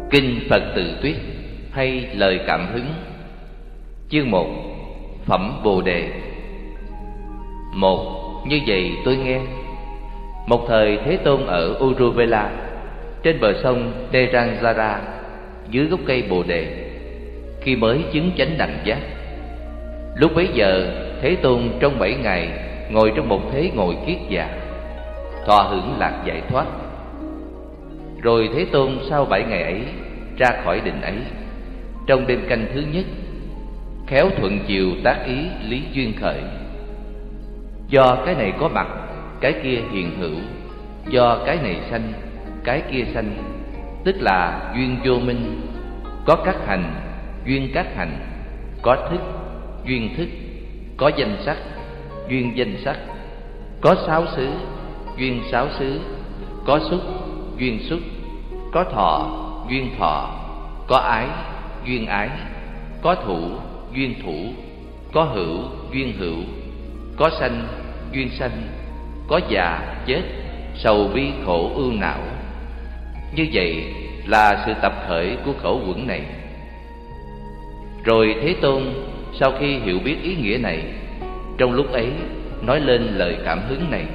Kinh Phật Tự Tuyết hay lời cảm hứng. Chương 1. Phẩm Bồ Đề. 1. Như vậy tôi nghe. Một thời Thế Tôn ở Uruvela, trên bờ sông Neranjara, dưới gốc cây Bồ Đề, khi mới chứng chánh đẳng giác. Lúc bấy giờ Thế Tôn trong 7 ngày ngồi trong một thế ngồi kiết già, thọ hưởng lạc giải thoát. Rồi Thế Tôn sau 7 ngày ấy ra khỏi định ấy, trong đêm canh thứ nhất, khéo thuận chiều tác ý lý duyên khởi. Do cái này có mặt, cái kia hiện hữu. Do cái này sanh, cái kia sanh. Tức là duyên vô minh. Có các hành, duyên các hành. Có thức, duyên thức. Có danh sắc, duyên danh sắc. Có sáu xứ, duyên sáu xứ. Có xúc, duyên xúc. Có thọ, duyên thọ. Có ái, duyên ái. Có thủ, duyên thủ. Có hữu, duyên hữu. Có sanh, duyên sanh. Có già, chết, sầu bi khổ ưu não. Như vậy là sự tập khởi của khẩu quẩn này. Rồi Thế Tôn sau khi hiểu biết ý nghĩa này, trong lúc ấy nói lên lời cảm hứng này.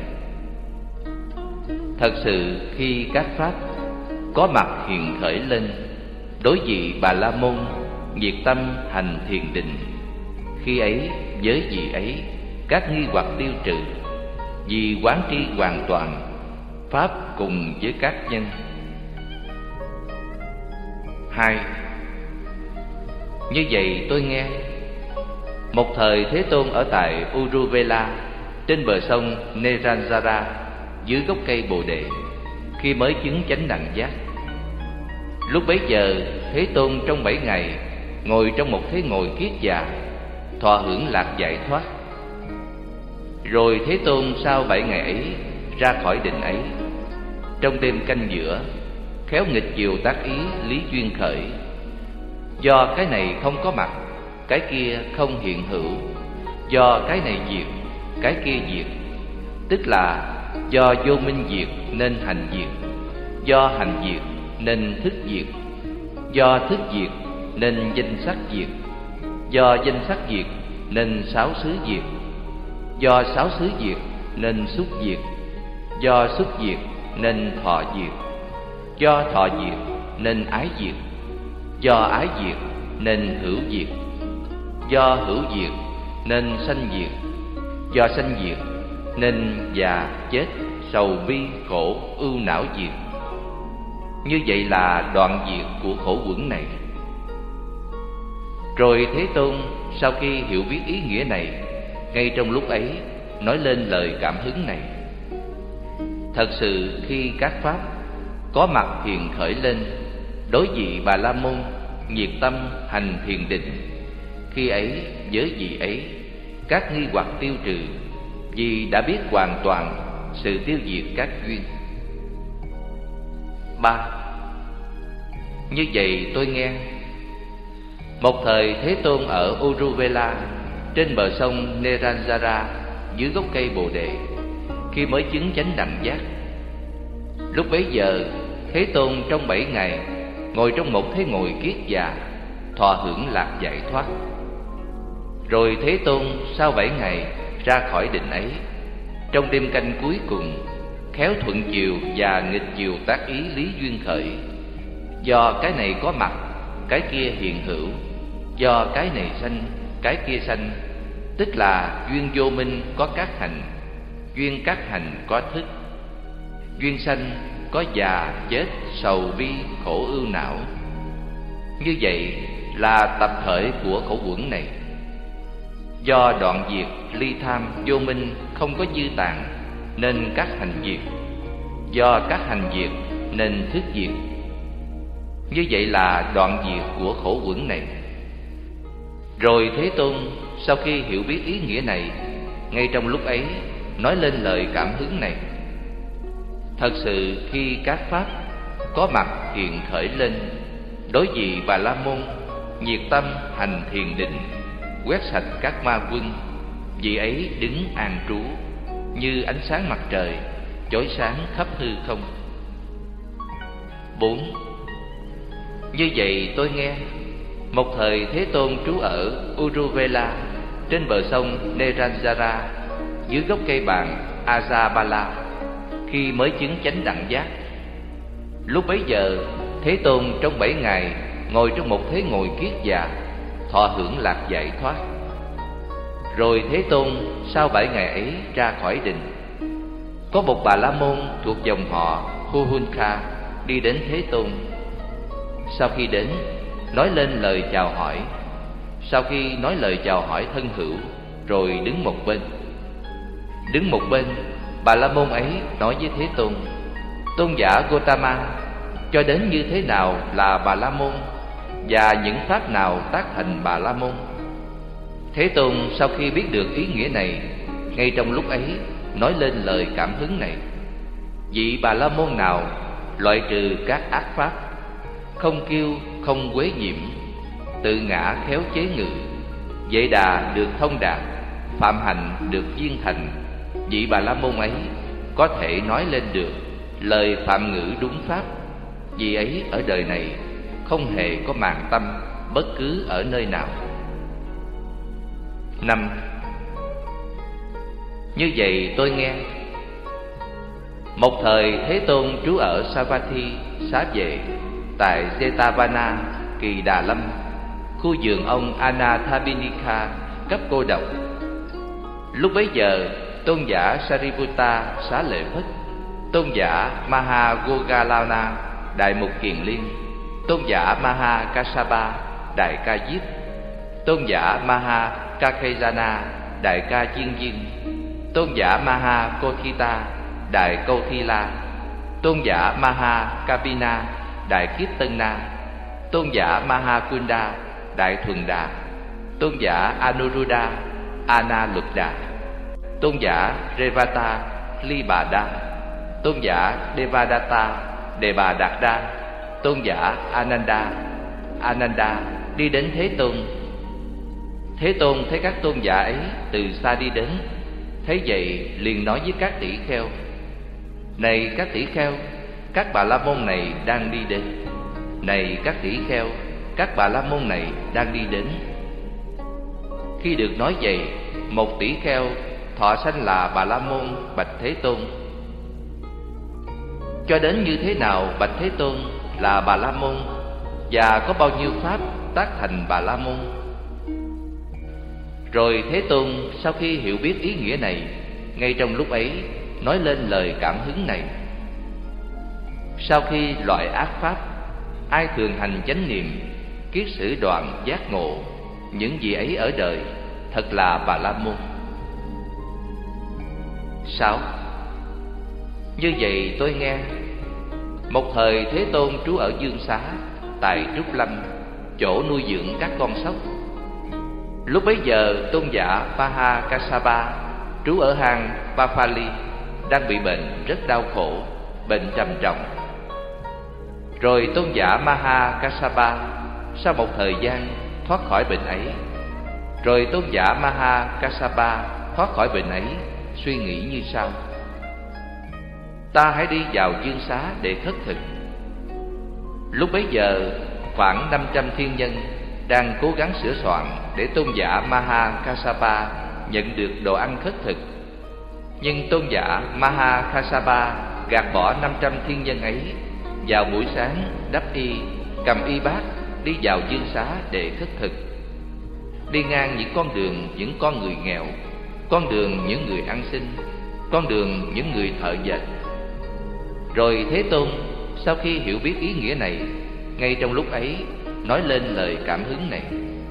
Thật sự khi các pháp có mặt hiện khởi lên, đối vị Bà La Môn nhiệt tâm hành thiền định, khi ấy với vị ấy các nghi hoặc tiêu trừ, vì quán tri hoàn toàn pháp cùng với các nhân. 2. Như vậy tôi nghe. Một thời Thế Tôn ở tại Uruvela, trên bờ sông Neranjara, dưới gốc cây Bồ Đề, khi mới chứng chánh đẳng giác. Lúc bấy giờ Thế Tôn trong 7 ngày ngồi trong một thế ngồi kiết già, thọ hưởng lạc giải thoát. Rồi Thế Tôn sau 7 ngày ấy ra khỏi định ấy, trong đêm canh giữa, khéo nghịch chiều tác ý lý duyên khởi. Do cái này không có mặt, cái kia không hiện hữu. Do cái này diệt, cái kia diệt. Tức là do vô minh diệt nên hành diệt. Do hành diệt nên thức diệt. Do thức diệt nên danh sắc diệt. Do danh sắc diệt nên sáu xứ diệt. Do sáu xứ diệt nên xúc diệt. Do xúc diệt nên thọ diệt. Do thọ diệt nên ái diệt. Do ái diệt nên hữu diệt. Do hữu diệt nên sanh diệt. Do sanh diệt nên già, chết, sầu bi khổ ưu não diệt. Như vậy là đoạn diệt của khổ quẩn này. Rồi Thế Tôn sau khi hiểu biết ý nghĩa này, ngay trong lúc ấy nói lên lời cảm hứng này. Thật sự khi các pháp có mặt hiện khởi lên, đối vị Bà La Môn nhiệt tâm hành thiền định, khi ấy với vị ấy các nghi hoặc tiêu trừ, vì đã biết hoàn toàn sự tiêu diệt các duyên. 3. Như vậy tôi nghe. Một thời Thế Tôn ở Uruvela, trên bờ sông Neranjara, dưới gốc cây Bồ Đề, khi mới chứng chánh đẳng giác. Lúc bấy giờ Thế Tôn trong 7 ngày ngồi trong một thế ngồi kiết già, thọ hưởng lạc giải thoát. Rồi Thế Tôn sau 7 ngày ra khỏi định ấy, trong đêm canh cuối cùng, khéo thuận chiều và nghịch chiều tác ý lý duyên khởi. Do cái này có mặt, cái kia hiện hữu. Do cái này sanh, cái kia sanh. Tức là duyên vô minh có các hành, duyên các hành có thức. Duyên sanh có già, chết, sầu bi khổ ưu não. Như vậy là tập khởi của khổ quẩn này. Do đoạn diệt ly tham vô minh không có dư tạng, nên các hành diệt. Do các hành diệt nên thức diệt. Như vậy là đoạn diệt của khổ quẩn này. Rồi Thế Tôn sau khi hiểu biết ý nghĩa này, ngay trong lúc ấy nói lên lời cảm hứng này. Thật sự khi các pháp có mặt hiện khởi lên, đối vị Bà La Môn nhiệt tâm hành thiền định, quét sạch các ma quân, vị ấy đứng an trú như ánh sáng mặt trời, chói sáng khắp hư không. 4. Như vậy tôi nghe, một thời Thế Tôn trú ở Uruvela trên bờ sông Neranjara dưới gốc cây bàn Ajabala khi mới chứng chánh đẳng giác. Lúc bấy giờ Thế Tôn trong 7 ngày ngồi trong một thế ngồi kiết già, thọ hưởng lạc giải thoát. Rồi Thế Tôn sau 7 ngày ấy ra khỏi đình. Có một Bà La Môn thuộc dòng họ Huhunka đi đến Thế Tôn. Sau khi đến, nói lên lời chào hỏi. Sau khi nói lời chào hỏi thân hữu, rồi đứng một bên. Đứng một bên, Bà La Môn ấy nói với Thế Tôn: Tôn giả Gotama, cho đến như thế nào là Bà La Môn, và những pháp nào tác thành Bà La Môn? Thế Tôn sau khi biết được ý nghĩa này, ngay trong lúc ấy nói lên lời cảm hứng này: vị Bà La Môn nào loại trừ các ác pháp, không kiêu, không quế nhiễm, tự ngã khéo chế ngự, Vệ Đà được thông đạt, phạm hạnh được viên thành, vị Bà La Môn ấy có thể nói lên được lời phạm ngữ đúng pháp. Vì ấy ở đời này không hề có màng tâm bất cứ ở nơi nào. 5. Như vậy tôi nghe, một thời Thế Tôn trú ở Savatthi Xá Vệ tại Jetavana Kỳ Đà Lâm, khu vườn ông Anathapindika cấp cô độc. Lúc bấy giờ tôn giả Sariputta Xá Lợi Phất, tôn giả Mahagogalana Đại Mục Kiền Liên, tôn giả Mahakasapa Đại Ca Diếp, tôn giả Mahakakeyana Đại Ca Chiên Viên, tôn giả Mahakothita Đại Câu Thi La, tôn giả Mahakapina Đại Kiếp Tân Na, tôn giả Mahakunda Đại Thuần Đà, tôn giả Anuruddha Ana Luật Đà, tôn giả Revata Ly Bà Đa, tôn giả Devadatta Đề Bà Đạt Đa, tôn giả Ananda đi đến Thế Tôn. Thế Tôn thấy các tôn giả ấy từ xa đi đến, thấy vậy liền nói với các tỷ kheo: Này các tỷ kheo, các Bà La Môn này đang đi đến. Này các tỷ kheo, các Bà La Môn này đang đi đến. Khi được nói vậy, một tỷ kheo thọ sanh là Bà La Môn bạch Thế Tôn: Cho đến như thế nào bạch Thế Tôn là Bà La Môn, và có bao nhiêu pháp tác thành Bà La Môn? Rồi Thế Tôn sau khi hiểu biết ý nghĩa này, ngay trong lúc ấy nói lên lời cảm hứng này: Sau khi loại ác pháp, ai thường hành chánh niệm, kiết sử đoạn giác ngộ, những gì ấy ở đời thật là Bà La Môn. 6. Như vậy tôi nghe, một thời Thế Tôn trú ở Dương Xá tại Trúc Lâm, chỗ nuôi dưỡng các con sóc. Lúc bấy giờ tôn giả Mahakasapa trú ở hang Papali đang bị bệnh rất đau khổ, bệnh trầm trọng. Rồi tôn giả Mahakasapa sau một thời gian thoát khỏi bệnh ấy. Rồi tôn giả Mahakasapa thoát khỏi bệnh ấy, suy nghĩ như sau: Ta hãy đi vào Dương Xá để khất thực. Lúc bấy giờ khoảng 500 thiên nhân đang cố gắng sửa soạn để tôn giả Mahakasapa nhận được đồ ăn khất thực. Nhưng tôn giả Mahakasapa gạt bỏ 500 thiên nhân ấy. Vào buổi sáng đắp y, cầm y bát đi vào Dương Xá để khất thực. Đi ngang những con đường những con người nghèo, con đường những người ăn xin, con đường những người thợ dệt. Rồi Thế Tôn sau khi hiểu biết ý nghĩa này, ngay trong lúc ấy nói lên lời cảm hứng này: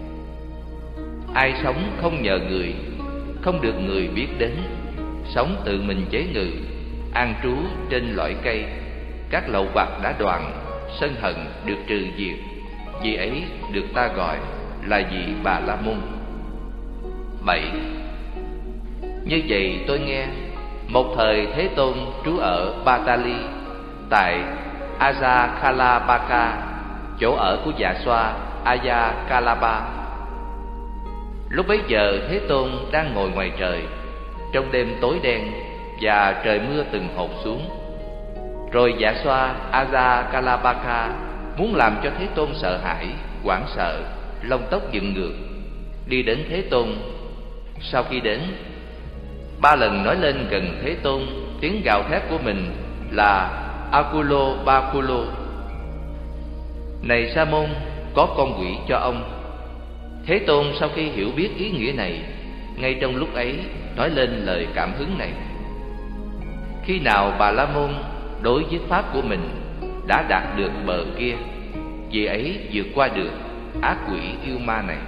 Ai sống không nhờ người, không được người biết đến, sống tự mình chế ngự, an trú trên lõi cây, các lậu vặt đã đoạn, sân hận được trừ diệt, vì ấy được ta gọi là vị Bà La Môn. 7. Như vậy tôi nghe, một thời Thế Tôn trú ở Patali tại Ajakalabaka, chỗ ở của Dạ Xoa Ayakalaba. Lúc bấy giờ Thế Tôn đang ngồi ngoài trời, trong đêm tối đen và trời mưa từng hột xuống. Rồi Dạ Xoa Ajakalabaka muốn làm cho Thế Tôn sợ hãi, hoảng sợ, lông tóc dựng ngược, đi đến Thế Tôn. Sau khi đến, 3 lần nói lên gần Thế Tôn, tiếng gào thét của mình là Akulo Bakulo: này Sa môn, có con quỷ cho ông. Thế Tôn sau khi hiểu biết ý nghĩa này, ngay trong lúc ấy nói lên lời cảm hứng này: khi nào Bà La Môn đối với pháp của mình đã đạt được bờ kia, vì ấy vượt qua được ác quỷ yêu ma này.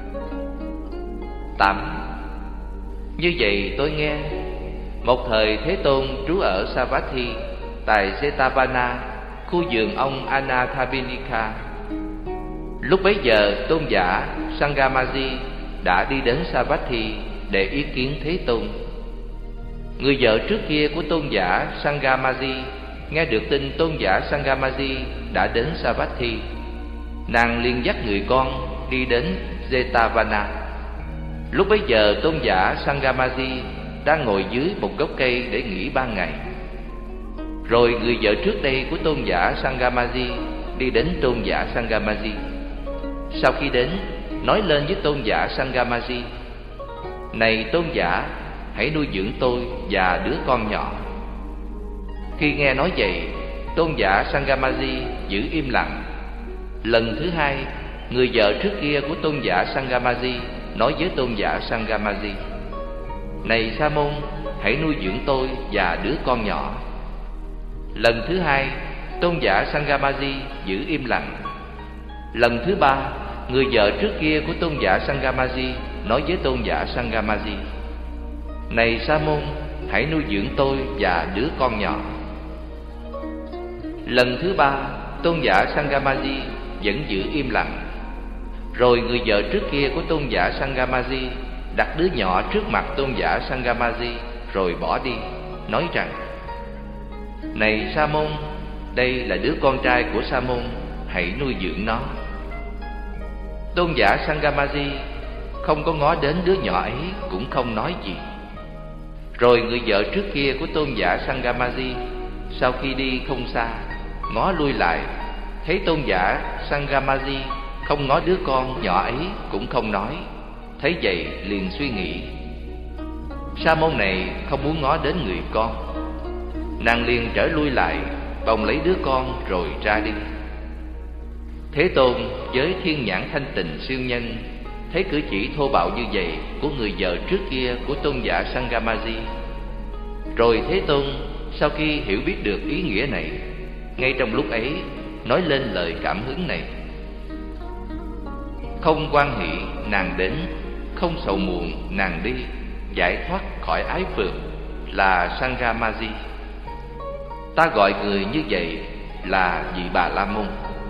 8. Như vậy tôi nghe, một thời Thế Tôn trú ở Savatthi tại Jetavana, khu vườn ông Anathapindika. Lúc bấy giờ tôn giả Sangamaji đã đi đến Savatthi để ý kiến Thế Tôn. Người vợ trước kia của tôn giả Sangamaji nghe được tin tôn giả Sangamaji đã đến Savatthi, nàng liền dắt người con đi đến Jetavana. Lúc bấy giờ tôn giả Sangamaji đang ngồi dưới một gốc cây để nghỉ ban ngày. Rồi người vợ trước đây của tôn giả Sangamaji đi đến tôn giả Sangamaji. Sau khi đến, nói lên với tôn giả Sangamaji: này tôn giả, hãy nuôi dưỡng tôi và đứa con nhỏ. Khi nghe nói vậy, tôn giả Sangamaji giữ im lặng. Lần thứ hai, người vợ trước kia của tôn giả Sangamaji nói với tôn giả Sangamaji: này Sa môn, hãy nuôi dưỡng tôi và đứa con nhỏ. Lần thứ hai, tôn giả Sangamaji giữ im lặng. Lần thứ ba, người vợ trước kia của tôn giả Sangamaji nói với tôn giả Sangamaji: này Sa môn, hãy nuôi dưỡng tôi và đứa con nhỏ. Lần thứ ba, tôn giả Sangamaji vẫn giữ im lặng. Rồi người vợ trước kia của tôn giả Sangamaji đặt đứa nhỏ trước mặt tôn giả Sangamaji rồi bỏ đi, nói rằng: này Sa môn, đây là đứa con trai của Sa môn, hãy nuôi dưỡng nó. Tôn giả Sangamaji không có ngó đến đứa nhỏ ấy, cũng không nói gì. Rồi người vợ trước kia của tôn giả Sangamaji sau khi đi không xa, ngó lui lại, thấy tôn giả Sangamaji không ngó đứa con nhỏ ấy, cũng không nói. Thấy vậy liền suy nghĩ: Sa môn này không muốn ngó đến người con. Nàng liền trở lui lại, bồng lấy đứa con rồi ra đi. Thế Tôn với thiên nhãn thanh tịnh siêu nhân thấy cử chỉ thô bạo như vậy của người vợ trước kia của tôn giả Sangamaji. Rồi Thế Tôn sau khi hiểu biết được ý nghĩa này, ngay trong lúc ấy nói lên lời cảm hứng này: không quan hỷ nàng đến, không sầu muộn nàng đi, giải thoát khỏi ái phược là Sangamaji. Ta gọi người như vậy là vị Bà La Môn.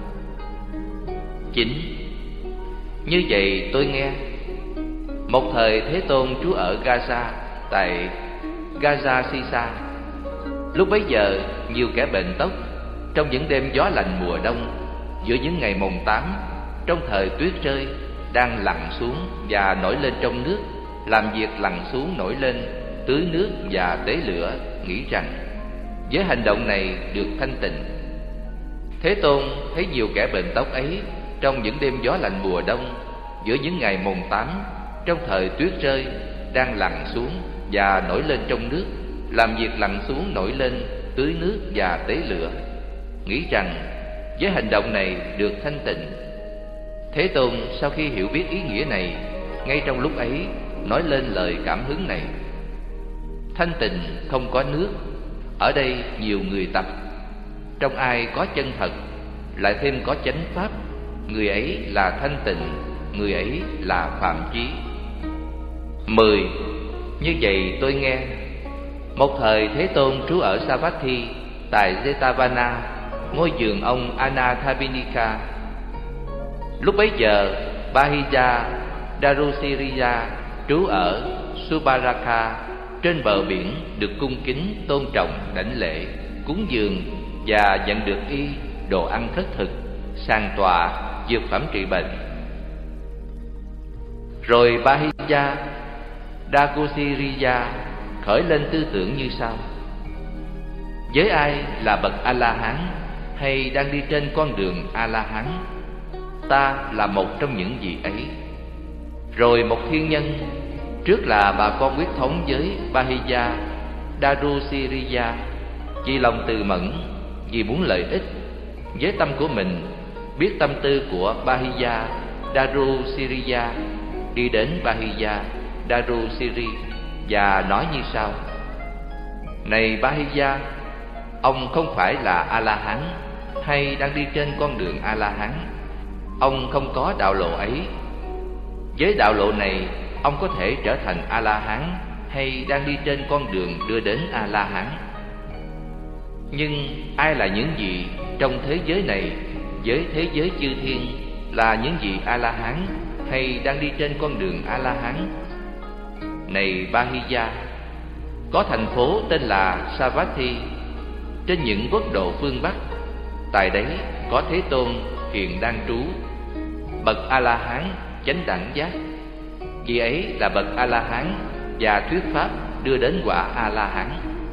9. Như vậy tôi nghe, một thời Thế Tôn trú ở Gaza tại Gaza Sisa. Lúc bấy giờ nhiều kẻ bệnh tóc, trong những đêm gió lạnh mùa đông, giữa những ngày mồng 8, trong thời tuyết rơi, đang lặn xuống và nổi lên trong nước, làm việc lặn xuống nổi lên, tưới nước và tế lửa, nghĩ rằng với hành động này được thanh tịnh. Thế Tôn thấy nhiều kẻ bệnh tóc ấy trong những đêm gió lạnh mùa đông, giữa những ngày mồng 8, trong thời tuyết rơi, đang lặn xuống và nổi lên trong nước, làm việc lặn xuống nổi lên, tưới nước và tế lửa, nghĩ rằng với hành động này được thanh tịnh. Thế Tôn sau khi hiểu biết ý nghĩa này, ngay trong lúc ấy nói lên lời cảm hứng này: thanh tịnh không có nước. Ở đây nhiều người tập, trong ai có chân thật, lại thêm có chánh pháp, người ấy là thanh tịnh, người ấy là phạm chí. 10. Như vậy tôi nghe, một thời Thế Tôn trú ở Savatthi tại Jetavana, ngôi vườn ông Anathapindika. Lúc bấy giờ Bahija Darusiriya trú ở Subaraka, trên bờ biển, được cung kính tôn trọng đảnh lễ, cúng dường và nhận được y đồ ăn thất thực, sàng tọa, dược phẩm trị bệnh. Rồi Bahija Darusiriya khởi lên tư tưởng như sau: với ai là bậc A La Hán hay đang đi trên con đường A-la-hán. Ta là một trong những vị ấy. Rồi một thiên nhân, trước là bà con huyết thống với Bahija Darusiriya, vì lòng từ mẫn, vì muốn lợi ích với tâm của mình, biết tâm tư của Bahija Darusiriya, đi đến Bahija Darusiri và nói như sau: Này Bahija, ông không phải là A-la-hán hay đang đi trên con đường A-la-hán. Ông không có đạo lộ ấy. Với đạo lộ này, ông có thể trở thành A-la-hán hay đang đi trên con đường đưa đến A-la-hán. Nhưng ai là những gì trong thế giới này với thế giới chư thiên là những vị A-la-hán hay đang đi trên con đường A-la-hán? Này Bahija, có thành phố tên là Savatthi trên những quốc độ phương Bắc. Tại đấy có Thế Tôn hiện đang trú, bậc A-la-hán chánh đẳng giác. Vì ấy là bậc A-la-hán và thuyết pháp đưa đến quả A-la-hán.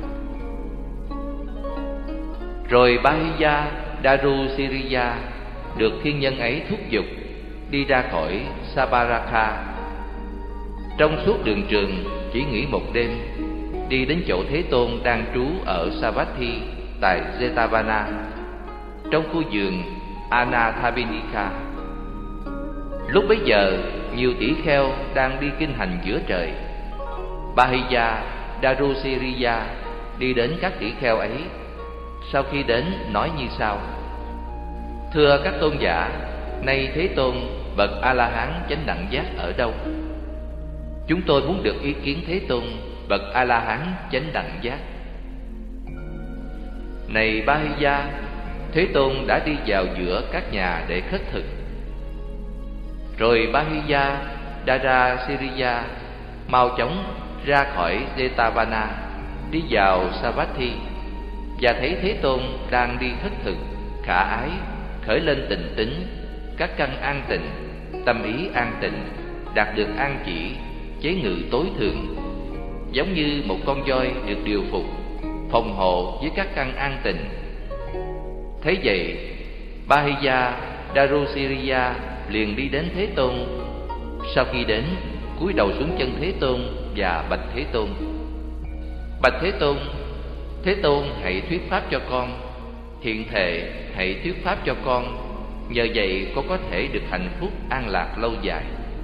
Rồi Bahija Darusiriya được thiên nhân ấy thúc giục đi ra khỏi Sabaraka. Trong suốt đường trường chỉ nghỉ một đêm, đi đến chỗ Thế Tôn đang trú ở Savatthi tại Jetavana, trong khu vườn Anathapinika. Lúc bấy giờ, nhiều tỷ kheo đang đi kinh hành giữa trời. Bahija Darusiriya đi đến các tỷ kheo ấy. Sau khi đến, nói như sau: Thưa các tôn giả, nay Thế Tôn bậc A-la-hán chánh đẳng giác ở đâu? Chúng tôi muốn được ý kiến Thế Tôn bậc A-la-hán chánh đẳng giác. Này Bahija, Thế Tôn đã đi vào giữa các nhà để khất thực. Rồi Bahija Darusiriya mau chóng ra khỏi Jetavana, đi vào Savatthi, và thấy Thế Tôn đang đi khất thực, khả ái, khởi lên tịnh tính, các căn an tịnh, tâm ý an tịnh, đạt được an chỉ, chế ngự tối thượng, giống như một con voi được điều phục, phòng hộ với các căn an tịnh. Thấy vậy, Bahija Darusiriya liền đi đến Thế Tôn. Sau khi đến, cúi đầu xuống chân Thế Tôn và bạch Thế Tôn: Bạch Thế Tôn, Thế Tôn hãy thuyết pháp cho con. Thiện thệ hãy thuyết pháp cho con, nhờ vậy con có thể được hạnh phúc an lạc lâu dài.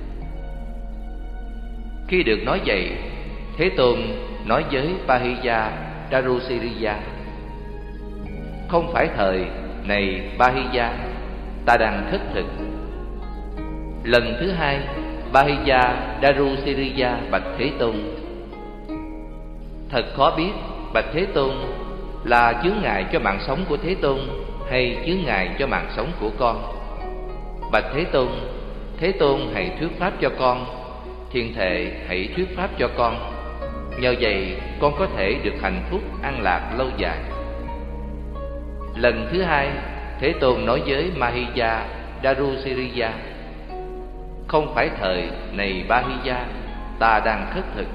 Khi được nói vậy, Thế Tôn nói với Bahija Darusiriya: Không phải thời, này Bahija, ta đang khất thực. Lần thứ hai, Bahija Darusiriya bạch Thế Tôn: Thật khó biết, bạch Thế Tôn, là chướng ngại cho mạng sống của Thế Tôn hay chướng ngại cho mạng sống của con? Bạch Thế Tôn, Thế Tôn hãy thuyết pháp cho con. Thiện thệ hãy thuyết pháp cho con, nhờ vậy con có thể được hạnh phúc an lạc lâu dài. Lần thứ hai, Thế Tôn nói với Mahija Darusiriya: Không phải thời, này Bahija, ta đang khất thực.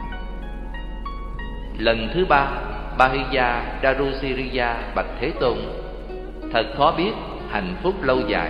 Lần thứ ba, Bahija Darusiriya bạch Thế Tôn: Thật khó biết hạnh phúc lâu dài.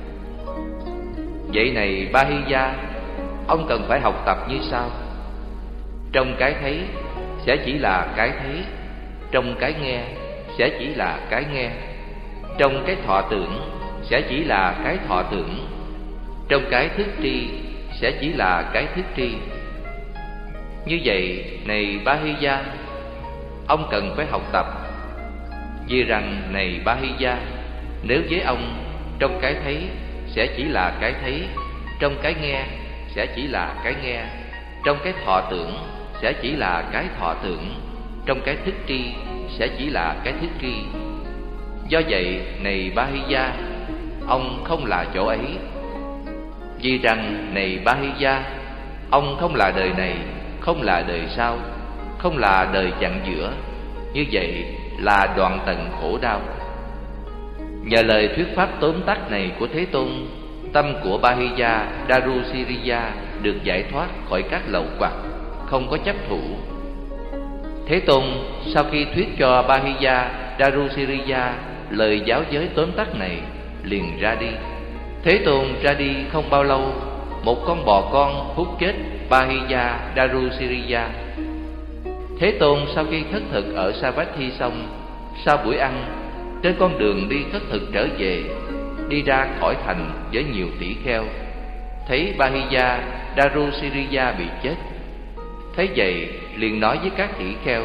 Vậy này Bahija, ông cần phải học tập như sau: Trong cái thấy sẽ chỉ là cái thấy, trong cái nghe sẽ chỉ là cái nghe, trong cái thọ tưởng sẽ chỉ là cái thọ tưởng, trong cái thức tri sẽ chỉ là cái thức tri. Như vậy, này Bahija, ông cần phải học tập. Vì rằng, này Bahija, nếu với ông, trong cái thấy sẽ chỉ là cái thấy, trong cái nghe sẽ chỉ là cái nghe, trong cái thọ tưởng sẽ chỉ là cái thọ tưởng, trong cái thức tri sẽ chỉ là cái thức tri. Do vậy, này Bahija, ông không là chỗ ấy. Vì rằng, này Bahija, ông không là đời này, không là đời sau, không là đời chặng giữa. Như vậy là đoạn tận khổ đau. Nhờ lời thuyết pháp tóm tắt này của Thế Tôn, tâm của Bahija Darusiriya được giải thoát khỏi các lậu hoặc, không có chấp thủ. Thế Tôn sau khi thuyết cho Bahija Darusiriya lời giáo giới tóm tắt này liền ra đi. Thế Tôn ra đi không bao lâu, một con bò con hút chết Bahiya Darusiriya. Thế Tôn sau khi khất thực ở Savatthi xong, sau buổi ăn, trên con đường đi khất thực trở về, đi ra khỏi thành với nhiều tỷ kheo, thấy Bahiya Darusiriya bị chết. Thấy vậy liền nói với các tỷ kheo: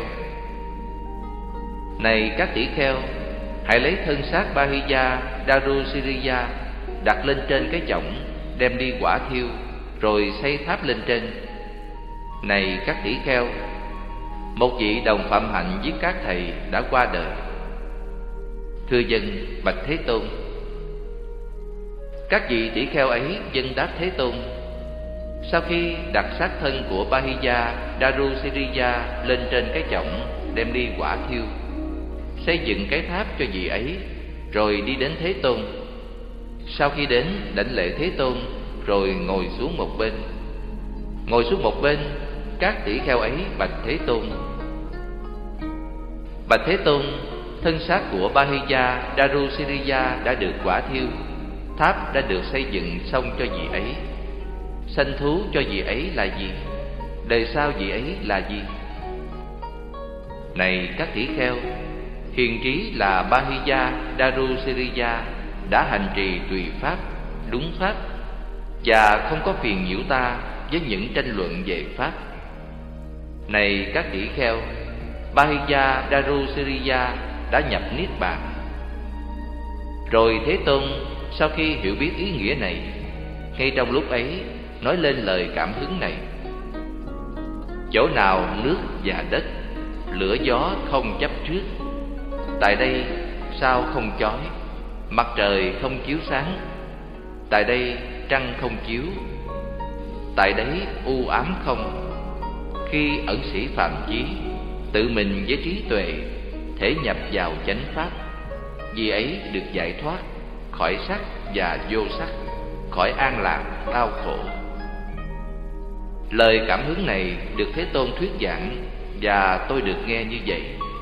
Này các tỷ kheo, hãy lấy thân xác Bahiya Darusiriya đặt lên trên cái chõng, đem đi hỏa thiêu, rồi xây tháp lên trên. Này các tỷ kheo, một vị đồng phạm hạnh với các thầy đã qua đời. Thưa dân, bạch Thế Tôn. Các vị tỷ kheo ấy dân đáp Thế Tôn: Sau khi đặt xác thân của Bahiya Darusiriya lên trên cái chõng, đem đi hỏa thiêu, xây dựng cái tháp cho vị ấy, rồi đi đến Thế Tôn. Sau khi đến, đảnh lễ Thế Tôn, rồi ngồi xuống một bên. Ngồi xuống một bên, các tỷ kheo ấy bạch Thế Tôn: Bạch Thế Tôn, thân xác của Bahiya Darusiriya đã được hỏa thiêu, tháp đã được xây dựng xong cho vị ấy. Sanh thú cho vị ấy là gì? Đời sau vị ấy là gì? Này các tỷ kheo, hiền trí là Bahiya Darusiriya đã hành trì tùy pháp, đúng pháp, và không có phiền nhiễu ta với những tranh luận về pháp. Này các tỷ kheo, Bahiya Darusiriya đã nhập niết bàn. Rồi Thế Tôn sau khi hiểu biết ý nghĩa này, ngay trong lúc ấy nói lên lời cảm hứng này: Chỗ nào nước và đất, lửa gió không chấp trước, tại đây sao không chói, mặt trời không chiếu sáng, tại đây trăng không chiếu, tại đấy u ám không. Khi ẩn sĩ phàm chí tự mình với trí tuệ thể nhập vào chánh pháp, vì ấy được giải thoát khỏi sắc và vô sắc, khỏi an lạc đau khổ. Lời cảm hứng này được Thế Tôn thuyết giảng, và tôi được nghe như vậy.